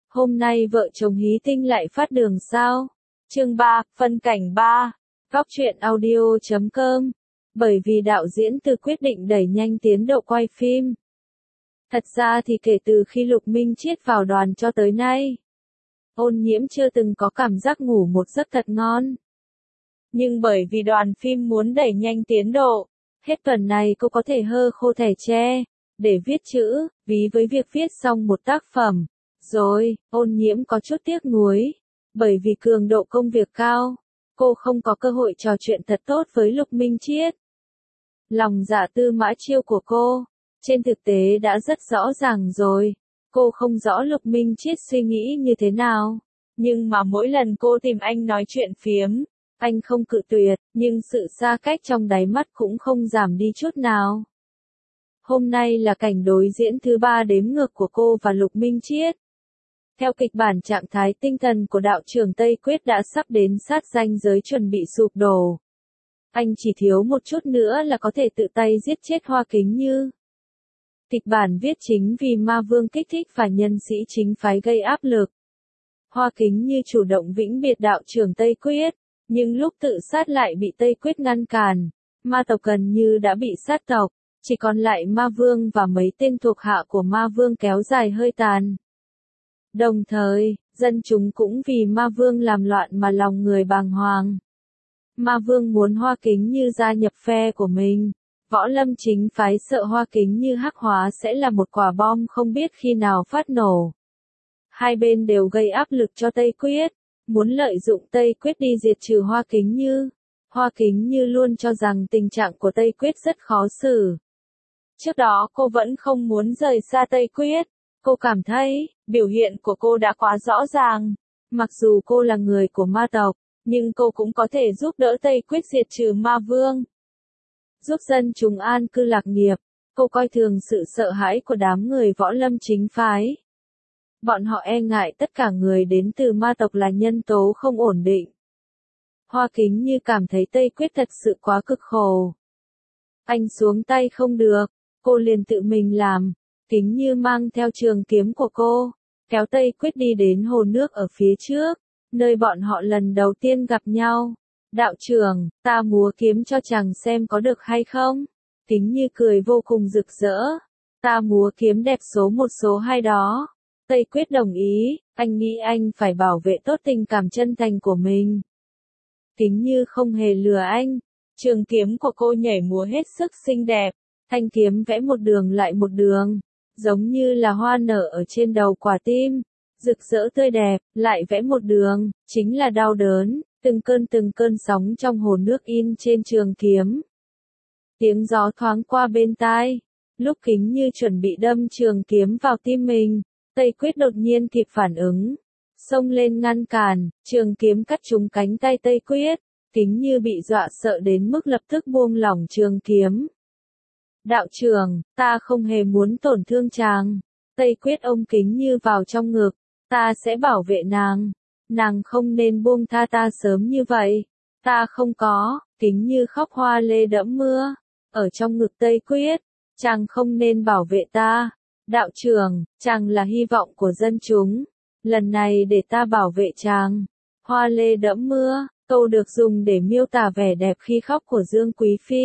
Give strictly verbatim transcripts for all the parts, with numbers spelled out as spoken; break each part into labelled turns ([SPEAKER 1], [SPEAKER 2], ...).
[SPEAKER 1] Hôm nay vợ chồng Hí Tinh lại phát đường sao? Chương ba, phân cảnh ba. Góc truyện audio chấm com. Bởi vì đạo diễn Từ quyết định đẩy nhanh tiến độ quay phim. Thật ra thì kể từ khi Lục Minh Chiết vào đoàn cho tới nay, Ôn Nhiễm chưa từng có cảm giác ngủ một giấc thật ngon. Nhưng bởi vì đoàn phim muốn đẩy nhanh tiến độ, hết tuần này cô có thể hơ khô thẻ tre, để viết chữ, ví với việc viết xong một tác phẩm. Rồi, Ôn Nhiễm có chút tiếc nuối, bởi vì cường độ công việc cao, cô không có cơ hội trò chuyện thật tốt với Lục Minh Chiết. Lòng dạ Tư Mã Chiêu của cô, trên thực tế đã rất rõ ràng rồi, cô không rõ Lục Minh Chiết suy nghĩ như thế nào, nhưng mà mỗi lần cô tìm anh nói chuyện phiếm, anh không cự tuyệt, nhưng sự xa cách trong đáy mắt cũng không giảm đi chút nào. Hôm nay là cảnh đối diễn thứ ba đếm ngược của cô và Lục Minh Chiết. Theo kịch bản, trạng thái tinh thần của đạo trưởng Tây Quyết đã sắp đến sát ranh giới chuẩn bị sụp đổ. Anh chỉ thiếu một chút nữa là có thể tự tay giết chết Hoa Kính Như. Kịch bản viết chính vì Ma Vương kích thích và nhân sĩ chính phái gây áp lực. Hoa Kính Như chủ động vĩnh biệt đạo trưởng Tây Quyết, nhưng lúc tự sát lại bị Tây Quyết ngăn cản. Ma tộc gần như đã bị sát tộc, chỉ còn lại Ma Vương và mấy tên thuộc hạ của Ma Vương kéo dài hơi tàn. Đồng thời, dân chúng cũng vì Ma Vương làm loạn mà lòng người bàng hoàng. Ma Vương muốn Hoa Kính Như gia nhập phe của mình. Võ Lâm chính phái sợ Hoa Kính Như hắc hóa sẽ là một quả bom không biết khi nào phát nổ. Hai bên đều gây áp lực cho Tây Quyết, muốn lợi dụng Tây Quyết đi diệt trừ Hoa Kính Như. Hoa Kính Như luôn cho rằng tình trạng của Tây Quyết rất khó xử. Trước đó cô vẫn không muốn rời xa Tây Quyết. Cô cảm thấy, biểu hiện của cô đã quá rõ ràng. Mặc dù cô là người của ma tộc, nhưng cô cũng có thể giúp đỡ Tây Quyết diệt trừ Ma Vương. Giúp dân chúng an cư lạc nghiệp, cô coi thường sự sợ hãi của đám người Võ Lâm chính phái. Bọn họ e ngại tất cả người đến từ ma tộc là nhân tố không ổn định. Hoa Kính Như cảm thấy Tây Quyết thật sự quá cực khổ. Anh xuống tay không được, cô liền tự mình làm. Kính Như mang theo trường kiếm của cô, kéo Tây Quyết đi đến hồ nước ở phía trước, nơi bọn họ lần đầu tiên gặp nhau. Đạo trưởng, ta múa kiếm cho chàng xem có được hay không? Kính Như cười vô cùng rực rỡ. Ta múa kiếm đẹp số một số hai đó. Tây Quyết đồng ý, anh nghĩ anh phải bảo vệ tốt tình cảm chân thành của mình. Kính Như không hề lừa anh. Trường kiếm của cô nhảy múa hết sức xinh đẹp. Thanh kiếm vẽ một đường lại một đường, giống như là hoa nở ở trên đầu quả tim, rực rỡ tươi đẹp, lại vẽ một đường, chính là đau đớn, từng cơn từng cơn sóng trong hồ nước in trên trường kiếm. Tiếng gió thoáng qua bên tai, lúc Kính Như chuẩn bị đâm trường kiếm vào tim mình, Tây Quyết đột nhiên kịp phản ứng, xông lên ngăn cản, trường kiếm cắt trúng cánh tay Tây Quyết, Kính Như bị dọa sợ đến mức lập tức buông lỏng trường kiếm. Đạo trưởng, ta không hề muốn tổn thương chàng. Tây Quyết ôm Kính Như vào trong ngực, ta sẽ bảo vệ nàng. Nàng không nên buông tha ta sớm như vậy. Ta không có. Kính Như khóc hoa lê đẫm mưa, ở trong ngực Tây Quyết. Chàng không nên bảo vệ ta. Đạo trưởng, chàng là hy vọng của dân chúng. Lần này để ta bảo vệ chàng. Hoa lê đẫm mưa, câu được dùng để miêu tả vẻ đẹp khi khóc của Dương Quý Phi.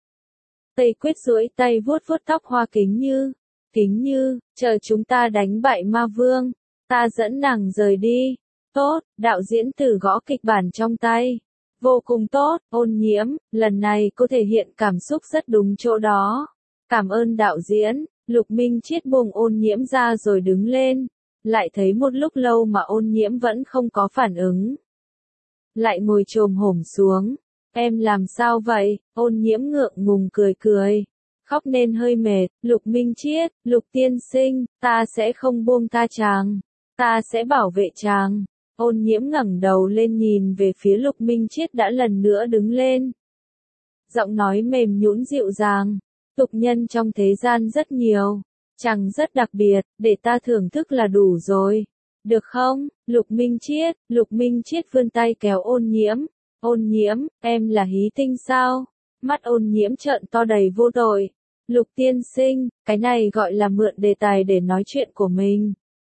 [SPEAKER 1] Tây Quyết duỗi tay vuốt vuốt tóc Hoa Kính Như. Kính Như, chờ chúng ta đánh bại Ma Vương, ta dẫn nàng rời đi. Tốt, đạo diễn Từ gõ kịch bản trong tay. Vô cùng tốt, Ôn Nhiễm, lần này cô thể hiện cảm xúc rất đúng chỗ đó. Cảm ơn đạo diễn. Lục Minh Chiết buông Ôn Nhiễm ra rồi đứng lên. Lại thấy một lúc lâu mà Ôn Nhiễm vẫn không có phản ứng. Lại ngồi chồm hổm xuống. Em làm sao vậy? Ôn Nhiễm ngượng ngùng cười cười. Khóc nên hơi mệt. Lục Minh Chiết, Lục tiên sinh, ta sẽ không buông tha chàng. Ta sẽ bảo vệ chàng. Ôn Nhiễm ngẩng đầu lên nhìn về phía Lục Minh Chiết đã lần nữa đứng lên. Giọng nói mềm nhũn dịu dàng. Tục nhân trong thế gian rất nhiều. Chàng rất đặc biệt, để ta thưởng thức là đủ rồi. Được không? Lục Minh Chiết, Lục Minh Chiết vươn tay kéo Ôn Nhiễm. Ôn Nhiễm, em là Hí Tinh sao? Mắt Ôn Nhiễm trợn to đầy vô tội. Lục tiên sinh, cái này gọi là mượn đề tài để nói chuyện của mình.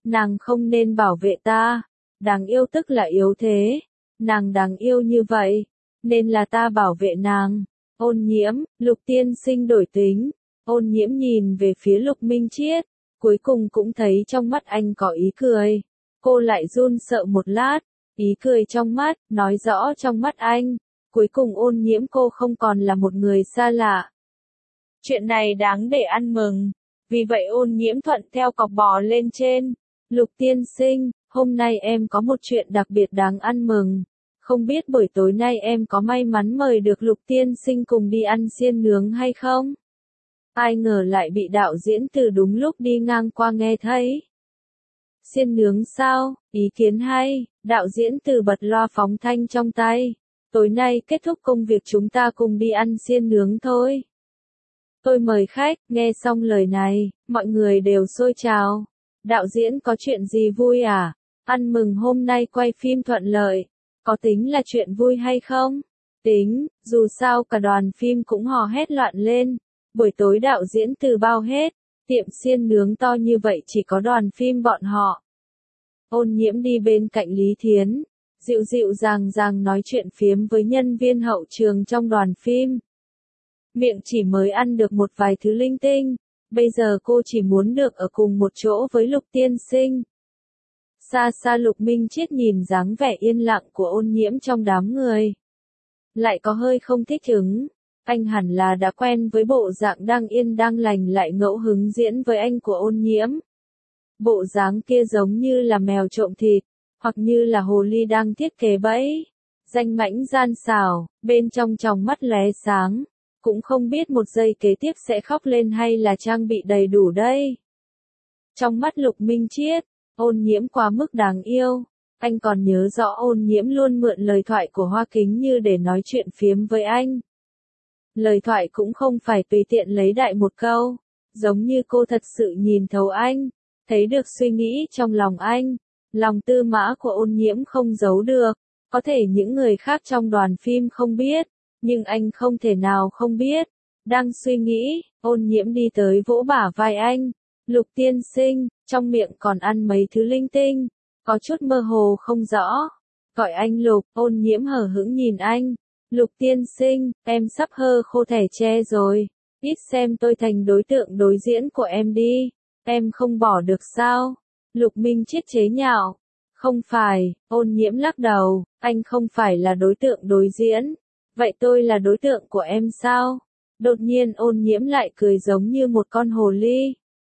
[SPEAKER 1] nàng không nên bảo vệ ta. Đáng yêu tức là yếu thế. Nàng đáng yêu như vậy, nên là ta bảo vệ nàng. Ôn Nhiễm, Lục tiên sinh đổi tính. Ôn Nhiễm nhìn về phía Lục Minh Chiết, cuối cùng cũng thấy trong mắt anh có ý cười. Cô lại run sợ một lát, ý cười trong mắt, nói rõ trong mắt anh. Cuối cùng Ôn Nhiễm cô không còn là một người xa lạ. Chuyện này đáng để ăn mừng. Vì vậy Ôn Nhiễm thuận theo cọc bò lên trên. Lục tiên sinh, hôm nay em có một chuyện đặc biệt đáng ăn mừng. Không biết buổi tối nay em có may mắn mời được Lục tiên sinh cùng đi ăn xiên nướng hay không? Ai ngờ lại bị đạo diễn từ đúng lúc đi ngang qua nghe thấy. Xiên nướng sao? Ý kiến hay. Đạo diễn từ bật loa phóng thanh trong tay. Tối nay kết thúc công việc chúng ta cùng đi ăn xiên nướng thôi. Tôi mời khách. Nghe xong lời này, mọi người đều xôi trào. Đạo diễn có chuyện gì vui à? Ăn mừng hôm nay quay phim thuận lợi. Có tính là chuyện vui hay không? Tính, dù sao cả đoàn phim cũng hò hét loạn lên. Buổi tối đạo diễn từ bao hết. Tiệm xiên nướng to như vậy chỉ có đoàn phim bọn họ. Ôn Nhiễm đi bên cạnh Lý Thiến, dịu dịu dàng dàng nói chuyện phiếm với nhân viên hậu trường trong đoàn phim. Miệng chỉ mới ăn được một vài thứ linh tinh, bây giờ cô chỉ muốn được ở cùng một chỗ với Lục tiên sinh. Xa xa Lục Minh Chiết nhìn dáng vẻ yên lặng của Ôn Nhiễm trong đám người. Lại có hơi không thích ứng, anh hẳn là đã quen với bộ dạng đang yên đang lành lại ngẫu hứng diễn với anh của Ôn Nhiễm. Bộ dáng kia giống như là mèo trộm thịt, hoặc như là hồ ly đang thiết kế bẫy. Danh mãnh gian xảo, bên trong tròng mắt lóe sáng, cũng không biết một giây kế tiếp sẽ khóc lên hay là trang bị đầy đủ đây. Trong mắt Lục Minh Chiết, Ôn Nhiễm quá mức đáng yêu. Anh còn nhớ rõ Ôn Nhiễm luôn mượn lời thoại của Hoa Kính Như để nói chuyện phiếm với anh. Lời thoại cũng không phải tùy tiện lấy đại một câu, giống như cô thật sự nhìn thấu anh, thấy được suy nghĩ trong lòng anh. Lòng tư mã của Ôn Nhiễm không giấu được, có thể những người khác trong đoàn phim không biết, nhưng anh không thể nào không biết. Đang suy nghĩ, Ôn Nhiễm đi tới vỗ bả vai anh. Lục tiên sinh, trong miệng còn ăn mấy thứ linh tinh, có chút mơ hồ không rõ. Gọi anh Lục. Ôn Nhiễm hờ hững nhìn anh. Lục tiên sinh, em sắp hơ khô thẻ tre rồi, ít xem tôi thành đối tượng đối diễn của em đi, em không bỏ được sao? Lục Minh Chiết chế nhạo. Không phải. Ôn Nhiễm lắc đầu, anh không phải là đối tượng đối diễn. Vậy tôi là đối tượng của em sao? Đột nhiên Ôn Nhiễm lại cười giống như một con hồ ly.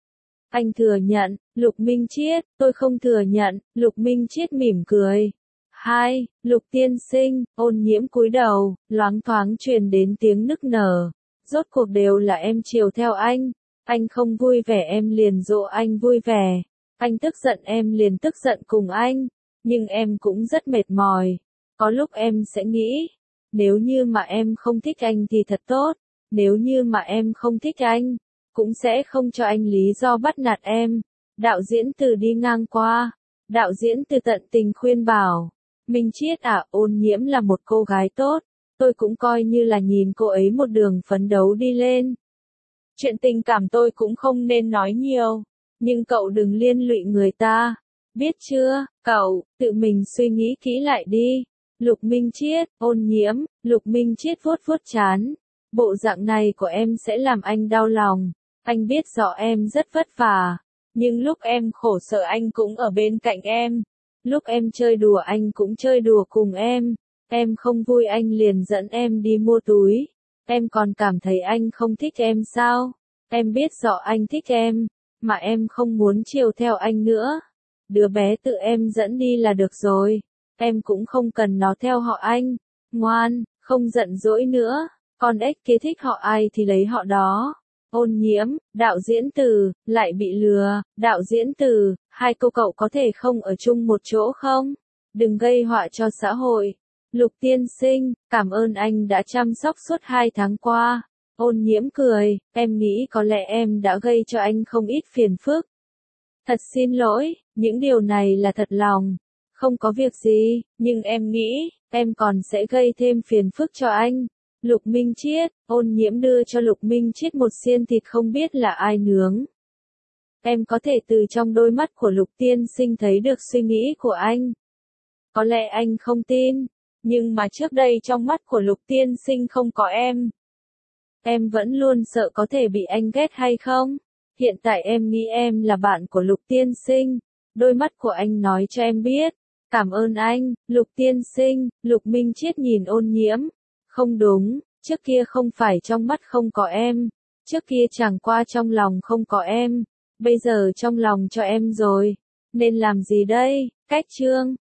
[SPEAKER 1] Anh thừa nhận. Lục Minh Chiết, tôi không thừa nhận. Lục Minh Chiết mỉm cười. Hai, Lục tiên sinh. Ôn Nhiễm cúi đầu, loáng thoáng truyền đến tiếng nức nở. Rốt cuộc đều là em chiều theo anh. Anh không vui vẻ em liền dỗ anh vui vẻ. Anh tức giận em liền tức giận cùng anh. Nhưng em cũng rất mệt mỏi. Có lúc em sẽ nghĩ, nếu như mà em không thích anh thì thật tốt. Nếu như mà em không thích anh, cũng sẽ không cho anh lý do bắt nạt em. Đạo diễn Từ đi ngang qua. Đạo diễn Từ tận tình khuyên bảo. Minh Chiết à, Ôn Nhiễm là một cô gái tốt. Tôi cũng coi như là nhìn cô ấy một đường phấn đấu đi lên. Chuyện tình cảm tôi cũng không nên nói nhiều. Nhưng cậu đừng liên lụy người ta. Biết chưa, cậu, tự mình suy nghĩ kỹ lại đi. Lục Minh Chiết. Ôn Nhiễm. Lục Minh Chiết vuốt vuốt trán. Bộ dạng này của em sẽ làm anh đau lòng. Anh biết rõ em rất vất vả. Nhưng lúc em khổ sở anh cũng ở bên cạnh em. Lúc em chơi đùa anh cũng chơi đùa cùng em. Em không vui anh liền dẫn em đi mua túi. Em còn cảm thấy anh không thích em sao? Em biết rõ anh thích em, mà em không muốn chiều theo anh nữa. Đứa bé tự em dẫn đi là được rồi. Em cũng không cần nó theo họ anh. Ngoan, không giận dỗi nữa. Con ếch kia thích họ ai thì lấy họ đó. Ôn Nhiễm. Đạo diễn Từ, lại bị lừa. Đạo diễn Từ, hai cô cậu có thể không ở chung một chỗ không? Đừng gây họa cho xã hội. Lục tiên sinh, cảm ơn anh đã chăm sóc suốt hai tháng qua. Ôn Nhiễm cười, em nghĩ có lẽ em đã gây cho anh không ít phiền phức. Thật xin lỗi, những điều này là thật lòng. Không có việc gì, nhưng em nghĩ, em còn sẽ gây thêm phiền phức cho anh. Lục Minh Chiết. Ôn Nhiễm đưa cho Lục Minh Chiết một xiên thịt không biết là ai nướng. Em có thể từ trong đôi mắt của Lục tiên sinh thấy được suy nghĩ của anh. Có lẽ anh không tin, nhưng mà trước đây trong mắt của Lục tiên sinh không có em. Em vẫn luôn sợ có thể bị anh ghét hay không? Hiện tại em nghĩ em là bạn của Lục tiên sinh. Đôi mắt của anh nói cho em biết. Cảm ơn anh, Lục tiên sinh. Lục Minh Chiết nhìn Ôn Nhiễm. Không đúng, trước kia không phải trong mắt không có em. Trước kia chẳng qua trong lòng không có em. Bây giờ trong lòng cho em rồi. Nên làm gì đây? Cách chương